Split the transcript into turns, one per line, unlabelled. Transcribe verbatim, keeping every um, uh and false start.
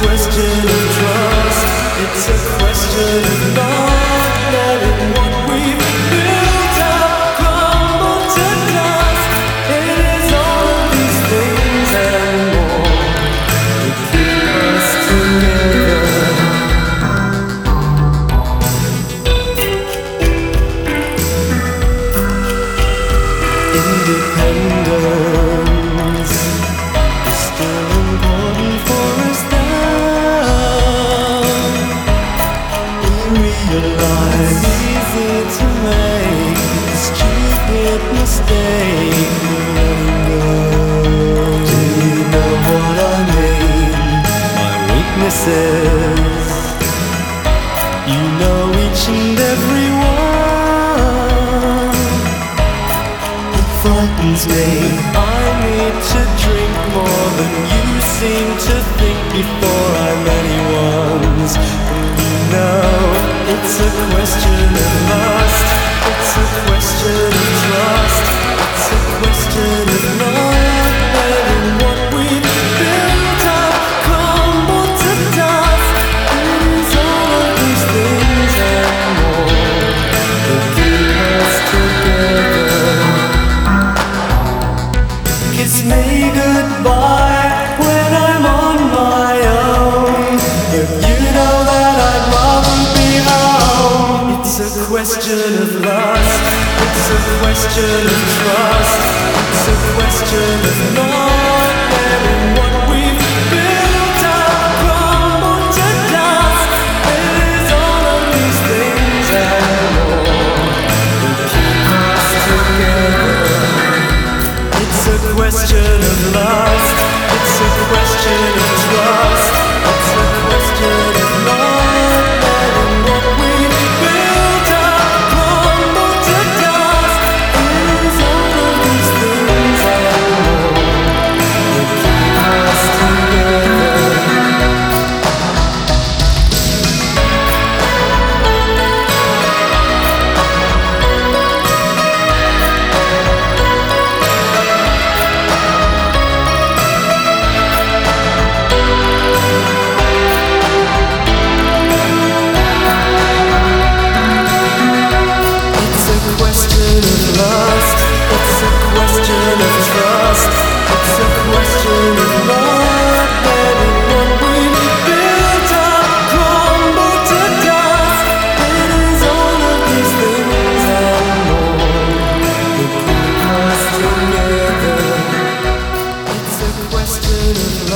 question of trust. It's a question of not letting what we've built up crumble to dust. It is all of these things and more that keep us together. Independence is still important for us now. We realize easy to make a stupid mistake of letting go. Do you know what I mean? My weaknesses, you know each and every one. Frightens me. I need to drink more than you seem to think before I'm anyone's. And you know, it's a question of lust. It's a question of trust. It's a question of not letting what we've built up crumble to dust. It is all of these things and more that keep us together. Kiss me goodbye when I'm on my own. If you know that I'd rather be home. It's a question of lust. It's a question of trust. It's a question of not letting what we've built up crumble to dust. It is all of these things and more that keep us together. It's a question of lust. It's a question of trust. It's a question of not letting what we've built up crumble to dust. It is all of these things and more that keep us together. It's a question of lust. It's a question of trust. It's a question of not letting what we've built up crumble to dust. It is all of these things and more that keep us together. It's a question of